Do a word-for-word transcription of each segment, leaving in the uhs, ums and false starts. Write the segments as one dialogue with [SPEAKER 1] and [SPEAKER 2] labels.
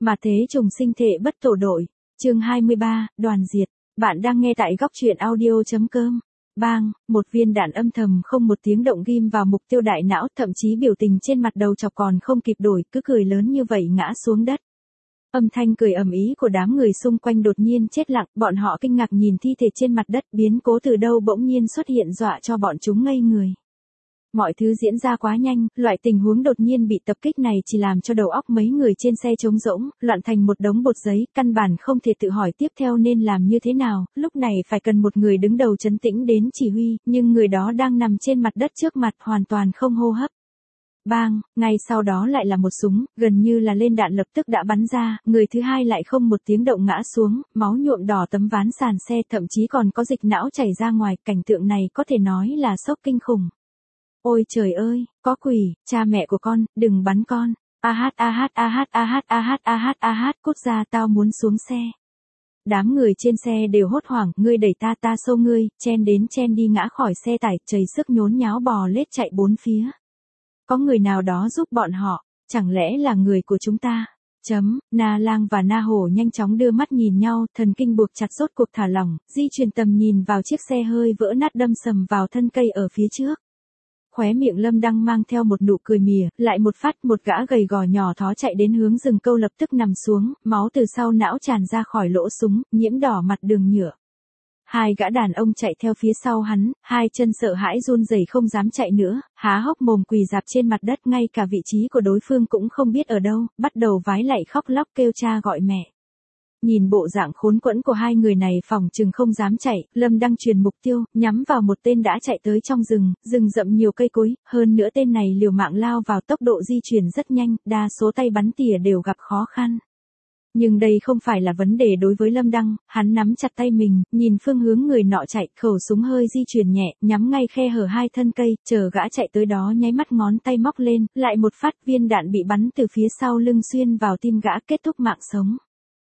[SPEAKER 1] Mà thế trùng sinh thể bất tổ đội. Chương hai mươi ba, đoàn diệt. Bạn đang nghe tại góc truyện audio.com. Bang, một viên đạn âm thầm không một tiếng động ghim vào mục tiêu đại não, thậm chí biểu tình trên mặt đầu chọc còn không kịp đổi, cứ cười lớn như vậy ngã xuống đất. Âm thanh cười ầm ĩ của đám người xung quanh đột nhiên chết lặng, bọn họ kinh ngạc nhìn thi thể trên mặt đất, biến cố từ đâu bỗng nhiên xuất hiện dọa cho bọn chúng ngây người. Mọi thứ diễn ra quá nhanh, loại tình huống đột nhiên bị tập kích này chỉ làm cho đầu óc mấy người trên xe trống rỗng, loạn thành một đống bột giấy, căn bản không thể tự hỏi tiếp theo nên làm như thế nào, lúc này phải cần một người đứng đầu trấn tĩnh đến chỉ huy, nhưng người đó đang nằm trên mặt đất trước mặt hoàn toàn không hô hấp. Bang, ngay sau đó lại là một súng, gần như là lên đạn lập tức đã bắn ra, người thứ hai lại không một tiếng động ngã xuống, máu nhuộm đỏ tấm ván sàn xe, thậm chí còn có dịch não chảy ra ngoài, cảnh tượng này có thể nói là sốc kinh khủng. Ôi trời ơi, có quỷ, cha mẹ của con, đừng bắn con. A hát a hát a hát a hát a hát a hát a hát, cút ra, tao muốn xuống xe. Đám người trên xe đều hốt hoảng, ngươi đẩy ta ta xô ngươi, chen đến chen đi ngã khỏi xe tải, chầy sức nhốn nháo bò lết chạy bốn phía. Có người nào đó giúp bọn họ, chẳng lẽ là người của chúng ta? Chấm, Na Lang và Na Hổ nhanh chóng đưa mắt nhìn nhau, thần kinh buộc chặt rốt cuộc thả lỏng, di chuyển tầm nhìn vào chiếc xe hơi vỡ nát đâm sầm vào thân cây ở phía trước. Khóe miệng Lâm Đăng mang theo một nụ cười mỉa, lại một phát, một gã gầy gò nhỏ thó chạy đến hướng rừng câu lập tức nằm xuống, máu từ sau não tràn ra khỏi lỗ súng, nhiễm đỏ mặt đường nhựa. Hai gã đàn ông chạy theo phía sau hắn, hai chân sợ hãi run rẩy không dám chạy nữa, há hốc mồm quỳ rạp trên mặt đất, ngay cả vị trí của đối phương cũng không biết ở đâu, bắt đầu vái lạy khóc lóc kêu cha gọi mẹ. Nhìn bộ dạng khốn quẫn của hai người này phỏng chừng không dám chạy, Lâm Đăng truyền mục tiêu, nhắm vào một tên đã chạy tới trong rừng, rừng rậm nhiều cây cối, hơn nữa tên này liều mạng lao vào, tốc độ di chuyển rất nhanh, đa số tay bắn tỉa đều gặp khó khăn. Nhưng đây không phải là vấn đề đối với Lâm Đăng, hắn nắm chặt tay mình, nhìn phương hướng người nọ chạy, khẩu súng hơi di chuyển nhẹ, nhắm ngay khe hở hai thân cây, chờ gã chạy tới đó nháy mắt ngón tay móc lên, lại một phát, viên đạn bị bắn từ phía sau lưng xuyên vào tim gã, kết thúc mạng sống.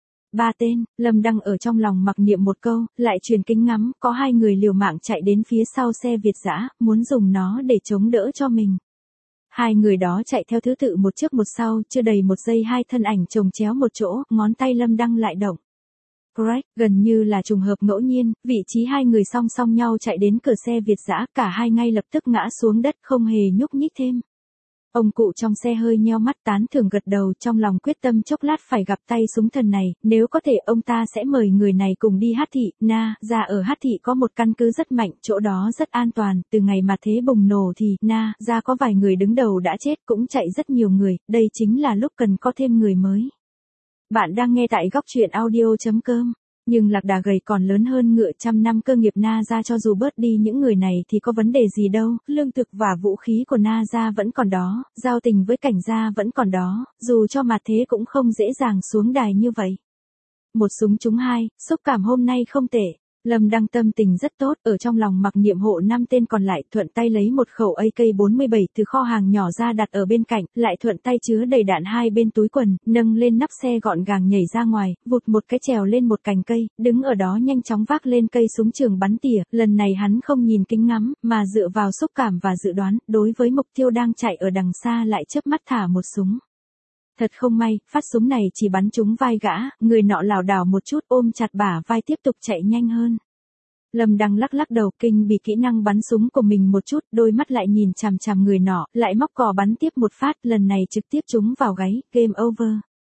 [SPEAKER 1] Ba tên, Lâm Đăng ở trong lòng mặc niệm một câu, lại truyền kính ngắm, có hai người liều mạng chạy đến phía sau xe Việt dã, muốn dùng nó để chống đỡ cho mình. Hai người đó chạy theo thứ tự một trước một sau, chưa đầy một giây hai thân ảnh chồng chéo một chỗ, ngón tay Lâm Đăng lại động. Correct, gần như là trùng hợp ngẫu nhiên, vị trí hai người song song nhau chạy đến cửa xe Việt dã, cả hai ngay lập tức ngã xuống đất không hề nhúc nhích thêm. Ông cụ trong xe hơi nheo mắt tán thưởng gật đầu, trong lòng quyết tâm chốc lát phải gặp tay súng thần này, nếu có thể ông ta sẽ mời người này cùng đi Hát Thị. Na ra ở Hát Thị có một căn cứ rất mạnh, chỗ đó rất an toàn, từ ngày mà thế bùng nổ thì Na ra có vài người đứng đầu đã chết, cũng chạy rất nhiều người, đây chính là lúc cần có thêm người mới. Bạn đang nghe tại góc truyện audio.com. Nhưng lạc đà gầy còn lớn hơn ngựa, trăm năm cơ nghiệp Na ra cho dù bớt đi những người này thì có vấn đề gì đâu, lương thực và vũ khí của Na ra vẫn còn đó, giao tình với cảnh gia vẫn còn đó, dù cho mà thế cũng không dễ dàng xuống đài như vậy. Một súng trúng hai, xúc cảm hôm nay không tệ. Lâm Đăng tâm tình rất tốt, ở trong lòng mặc niệm hộ năm tên còn lại, thuận tay lấy một khẩu A K bốn bảy từ kho hàng nhỏ ra đặt ở bên cạnh, lại thuận tay chứa đầy đạn hai bên túi quần, nâng lên nắp xe gọn gàng nhảy ra ngoài, vụt một cái trèo lên một cành cây, đứng ở đó nhanh chóng vác lên cây súng trường bắn tỉa, lần này hắn không nhìn kính ngắm, mà dựa vào xúc cảm và dự đoán, đối với mục tiêu đang chạy ở đằng xa lại chớp mắt thả một súng. Thật không may, phát súng này chỉ bắn trúng vai gã, người nọ lảo đảo một chút ôm chặt bả vai tiếp tục chạy nhanh hơn. Lâm Đăng lắc lắc đầu, kinh bị kỹ năng bắn súng của mình một chút, đôi mắt lại nhìn chằm chằm người nọ, lại móc cò bắn tiếp một phát, lần này trực tiếp trúng vào gáy, game over.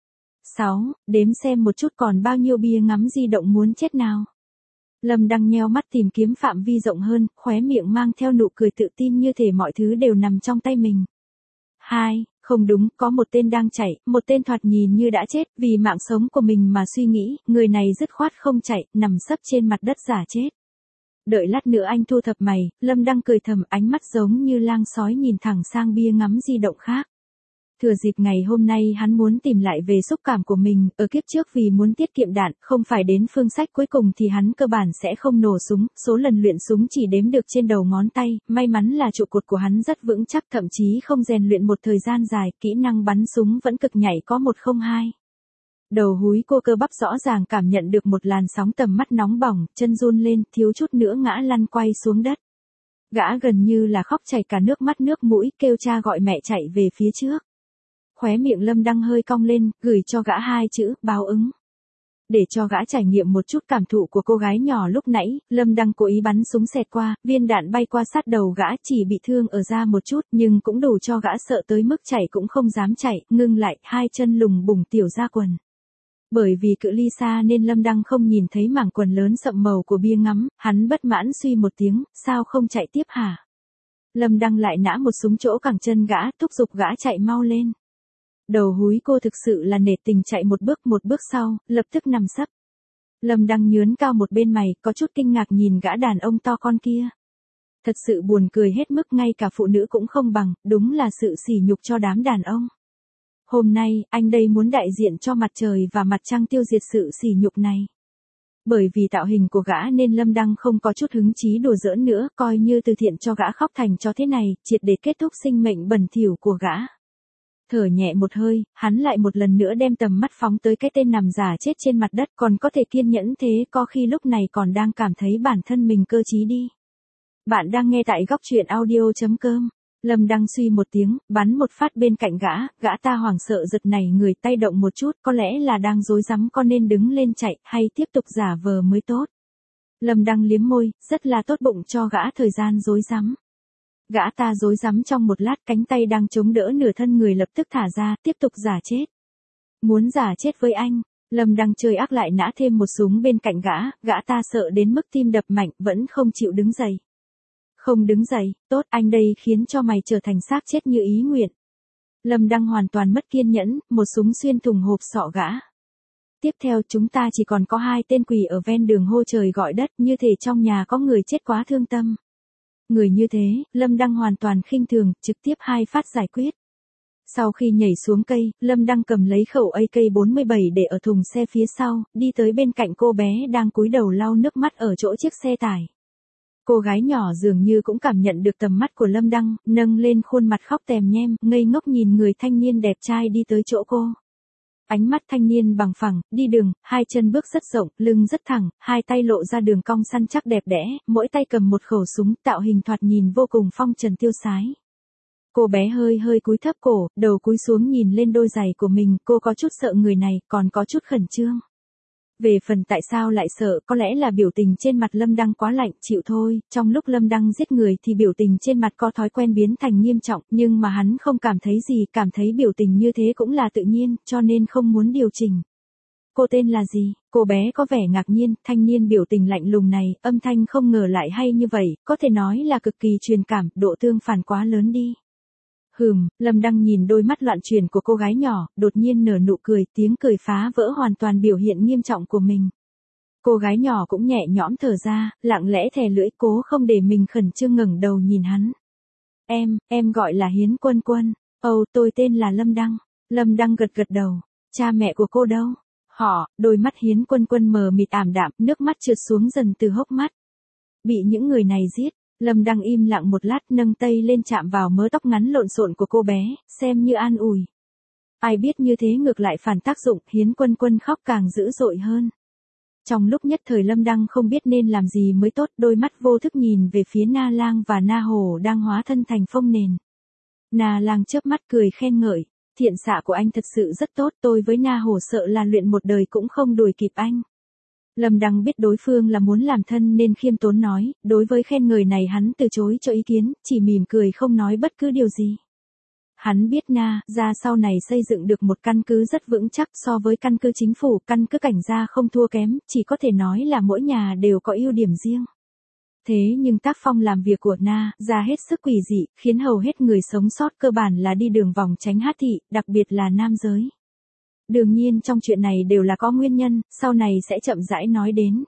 [SPEAKER 1] sáu, đếm xem một chút còn bao nhiêu bia ngắm di động muốn chết nào. Lâm Đăng nheo mắt tìm kiếm phạm vi rộng hơn, khóe miệng mang theo nụ cười tự tin như thể mọi thứ đều nằm trong tay mình. hai. Không đúng, có một tên đang chạy, một tên thoạt nhìn như đã chết, vì mạng sống của mình mà suy nghĩ, người này dứt khoát không chạy, nằm sấp trên mặt đất giả chết. Đợi lát nữa anh thu thập mày, Lâm Đăng cười thầm, ánh mắt giống như lang sói nhìn thẳng sang bia ngắm di động khác. Thừa dịp ngày hôm nay hắn muốn tìm lại về xúc cảm của mình, ở kiếp trước vì muốn tiết kiệm đạn, không phải đến phương sách cuối cùng thì hắn cơ bản sẽ không nổ súng, số lần luyện súng chỉ đếm được trên đầu ngón tay, may mắn là trụ cột của hắn rất vững chắc, thậm chí không rèn luyện một thời gian dài, kỹ năng bắn súng vẫn cực nhảy có một không hai. Đầu húi cô cơ bắp rõ ràng cảm nhận được một làn sóng tầm mắt nóng bỏng, chân run lên, thiếu chút nữa ngã lăn quay xuống đất. Gã gần như là khóc chảy cả nước mắt nước mũi, kêu cha gọi mẹ chạy về phía trước. khóe miệng Lâm Đăng hơi cong lên, gửi cho gã hai chữ, báo ứng. Để cho gã trải nghiệm một chút cảm thụ của cô gái nhỏ lúc nãy, Lâm Đăng cố ý bắn súng xẹt qua, viên đạn bay qua sát đầu gã, chỉ bị thương ở da một chút, nhưng cũng đủ cho gã sợ tới mức chạy cũng không dám chạy, ngưng lại, hai chân lùng bùng tiểu ra quần. Bởi vì cự ly xa nên Lâm Đăng không nhìn thấy mảng quần lớn sậm màu của bia ngắm, hắn bất mãn suy một tiếng, sao không chạy tiếp hả? Lâm Đăng lại nã một súng chỗ cẳng chân gã, thúc giục gã chạy mau lên. Đầu húi cô thực sự là nể tình, chạy một bước một bước sau, lập tức nằm sấp. Lâm Đăng nhướn cao một bên mày, có chút kinh ngạc nhìn gã đàn ông to con kia. Thật sự buồn cười hết mức, ngay cả phụ nữ cũng không bằng, đúng là sự sỉ nhục cho đám đàn ông. Hôm nay, anh đây muốn đại diện cho mặt trời và mặt trăng tiêu diệt sự sỉ nhục này. Bởi vì tạo hình của gã nên Lâm Đăng không có chút hứng chí đùa giỡn nữa, coi như từ thiện cho gã khóc thành cho thế này, triệt để kết thúc sinh mệnh bẩn thỉu của gã. Thở nhẹ một hơi, hắn lại một lần nữa đem tầm mắt phóng tới cái tên nằm giả chết trên mặt đất, còn có thể kiên nhẫn thế, có khi lúc này còn đang cảm thấy bản thân mình cơ trí đi. Bạn đang nghe tại góc truyện audio chấm com. Lâm Đăng suy một tiếng, bắn một phát bên cạnh gã, gã ta hoảng sợ giật nảy người, tay động một chút, có lẽ là đang rối rắm có nên đứng lên chạy, hay tiếp tục giả vờ mới tốt. Lâm Đăng liếm môi, rất là tốt bụng cho gã thời gian rối rắm. Gã ta rối rắm trong một lát, cánh tay đang chống đỡ nửa thân người lập tức thả ra, tiếp tục giả chết. Muốn giả chết với anh, Lâm Đăng chơi ác lại nã thêm một súng bên cạnh gã, gã ta sợ đến mức tim đập mạnh, vẫn không chịu đứng dậy. Không đứng dậy, tốt, anh đây khiến cho mày trở thành xác chết như ý nguyện. Lâm Đăng hoàn toàn mất kiên nhẫn, một súng xuyên thủng hộp sọ gã. Tiếp theo chúng ta chỉ còn có hai tên quỷ ở ven đường hô trời gọi đất, như thể trong nhà có người chết quá thương tâm. Người như thế, Lâm Đăng hoàn toàn khinh thường, trực tiếp hai phát giải quyết. Sau khi nhảy xuống cây, Lâm Đăng cầm lấy khẩu A K bốn mươi bảy để ở thùng xe phía sau, đi tới bên cạnh cô bé đang cúi đầu lau nước mắt ở chỗ chiếc xe tải. Cô gái nhỏ dường như cũng cảm nhận được tầm mắt của Lâm Đăng, nâng lên khuôn mặt khóc tèm nhem, ngây ngốc nhìn người thanh niên đẹp trai đi tới chỗ cô. Ánh mắt thanh niên bằng phẳng, đi đường, hai chân bước rất rộng, lưng rất thẳng, hai tay lộ ra đường cong săn chắc đẹp đẽ, mỗi tay cầm một khẩu súng, tạo hình thoạt nhìn vô cùng phong trần tiêu sái. Cô bé hơi hơi cúi thấp cổ, đầu cúi xuống nhìn lên đôi giày của mình, cô có chút sợ người này, còn có chút khẩn trương. Về phần tại sao lại sợ, có lẽ là biểu tình trên mặt Lâm Đăng quá lạnh, chịu thôi, trong lúc Lâm Đăng giết người thì biểu tình trên mặt có thói quen biến thành nghiêm trọng, nhưng mà hắn không cảm thấy gì, cảm thấy biểu tình như thế cũng là tự nhiên, cho nên không muốn điều chỉnh. Cô tên là gì? Cô bé có vẻ ngạc nhiên, thanh niên biểu tình lạnh lùng này, âm thanh không ngờ lại hay như vậy, có thể nói là cực kỳ truyền cảm, độ tương phản quá lớn đi. Hừm, Lâm Đăng nhìn đôi mắt loạn chuyển của cô gái nhỏ, đột nhiên nở nụ cười, tiếng cười phá vỡ hoàn toàn biểu hiện nghiêm trọng của mình. Cô gái nhỏ cũng nhẹ nhõm thở ra, lặng lẽ thè lưỡi, cố không để mình khẩn trương ngẩng đầu nhìn hắn. Em, em gọi là Hiến Quân Quân. Ồ, tôi tên là Lâm Đăng. Lâm Đăng gật gật đầu. Cha mẹ của cô đâu? Họ, đôi mắt Hiến Quân Quân mờ mịt ảm đạm, nước mắt trượt xuống dần từ hốc mắt. Bị những người này giết. Lâm Đăng im lặng một lát, nâng tay lên chạm vào mớ tóc ngắn lộn xộn của cô bé, xem như an ủi. Ai biết như thế ngược lại phản tác dụng, Hiến Quân Quân khóc càng dữ dội hơn. Trong lúc nhất thời Lâm Đăng không biết nên làm gì mới tốt, đôi mắt vô thức nhìn về phía Na Lang và Na Hồ đang hóa thân thành phông nền. Na Lang chớp mắt cười khen ngợi, thiện xạ của anh thật sự rất tốt, tôi với Na Hồ sợ là luyện một đời cũng không đuổi kịp anh. Lâm Đăng biết đối phương là muốn làm thân nên khiêm tốn nói, đối với khen ngợi này hắn từ chối cho ý kiến, chỉ mỉm cười không nói bất cứ điều gì. Hắn biết Na ra sau này xây dựng được một căn cứ rất vững chắc, so với căn cứ chính phủ, căn cứ cảnh gia không thua kém, chỉ có thể nói là mỗi nhà đều có ưu điểm riêng. Thế nhưng tác phong làm việc của Na ra hết sức quỷ dị, khiến hầu hết người sống sót cơ bản là đi đường vòng tránh hát thị, đặc biệt là nam giới. Đương nhiên trong chuyện này đều là có nguyên nhân, sau này sẽ chậm rãi nói đến.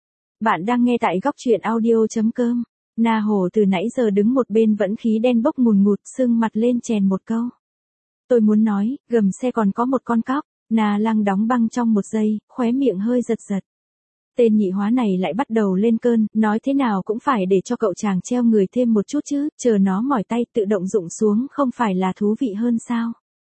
[SPEAKER 1] Bạn đang nghe tại góc truyện audio chấm com. Na Hồ từ nãy giờ đứng một bên vẫn khí đen bốc ngùn ngụt, sưng mặt lên chèn một câu. Tôi muốn nói, gầm xe còn có một con cóc. Na Lang đóng băng trong một giây, khóe miệng hơi giật giật. Tên nhị hóa này lại bắt đầu lên cơn, nói thế nào cũng phải để cho cậu chàng treo người thêm một chút chứ, chờ nó mỏi tay tự động rụng xuống không phải là thú vị hơn sao.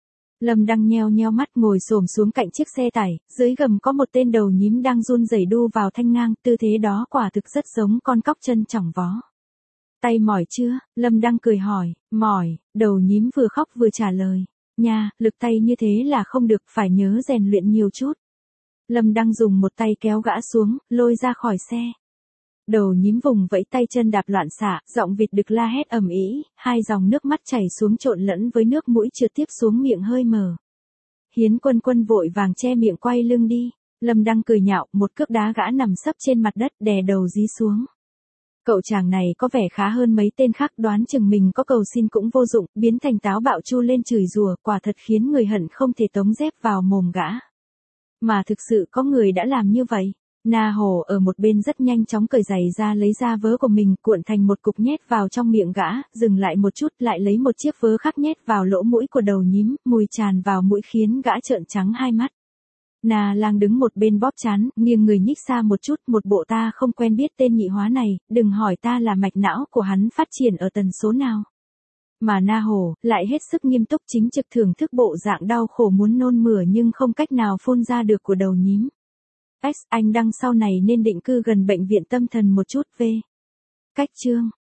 [SPEAKER 1] Lâm Đăng nheo nheo mắt ngồi xổm xuống cạnh chiếc xe tải, dưới gầm có một tên đầu nhím đang run rẩy đu vào thanh ngang, tư thế đó quả thực rất giống con cóc chân chỏng vó. Tay mỏi chưa? Lâm Đăng cười hỏi, mỏi, đầu nhím vừa khóc vừa trả lời. Nha, lực tay như thế là không được, phải nhớ rèn luyện nhiều chút. Lâm Đăng dùng một tay kéo gã xuống, lôi ra khỏi xe. Đầu nhím vùng vẫy tay chân đạp loạn xạ, giọng vịt đực la hét ầm ĩ, hai dòng nước mắt chảy xuống trộn lẫn với nước mũi trượt tiếp xuống miệng hơi mở. Hiến Quân Quân vội vàng che miệng quay lưng đi. Lâm Đăng cười nhạo, một cước đá gã nằm sấp trên mặt đất, đè đầu dí xuống. Cậu chàng này có vẻ khá hơn mấy tên khác, đoán chừng mình có cầu xin cũng vô dụng, biến thành táo bạo chu lên chửi rủa, quả thật khiến người hận không thể tống dép vào mồm gã. Mà thực sự có người đã làm như vậy. Na Hồ ở một bên rất nhanh chóng cởi giày ra, lấy ra vớ của mình, cuộn thành một cục nhét vào trong miệng gã, dừng lại một chút, lại lấy một chiếc vớ khác nhét vào lỗ mũi của đầu nhím, mùi tràn vào mũi khiến gã trợn trắng hai mắt. Na Lang đứng một bên bóp trán, nghiêng người nhích xa một chút, một bộ ta không quen biết tên nhị hóa này, đừng hỏi ta là mạch não của hắn phát triển ở tần số nào. Mà Na Hồ, lại hết sức nghiêm túc chính trực thưởng thức bộ dạng đau khổ muốn nôn mửa nhưng không cách nào phun ra được của đầu nhím. X, anh Đăng sau này nên định cư gần bệnh viện tâm thần một chút. V. Cách chương.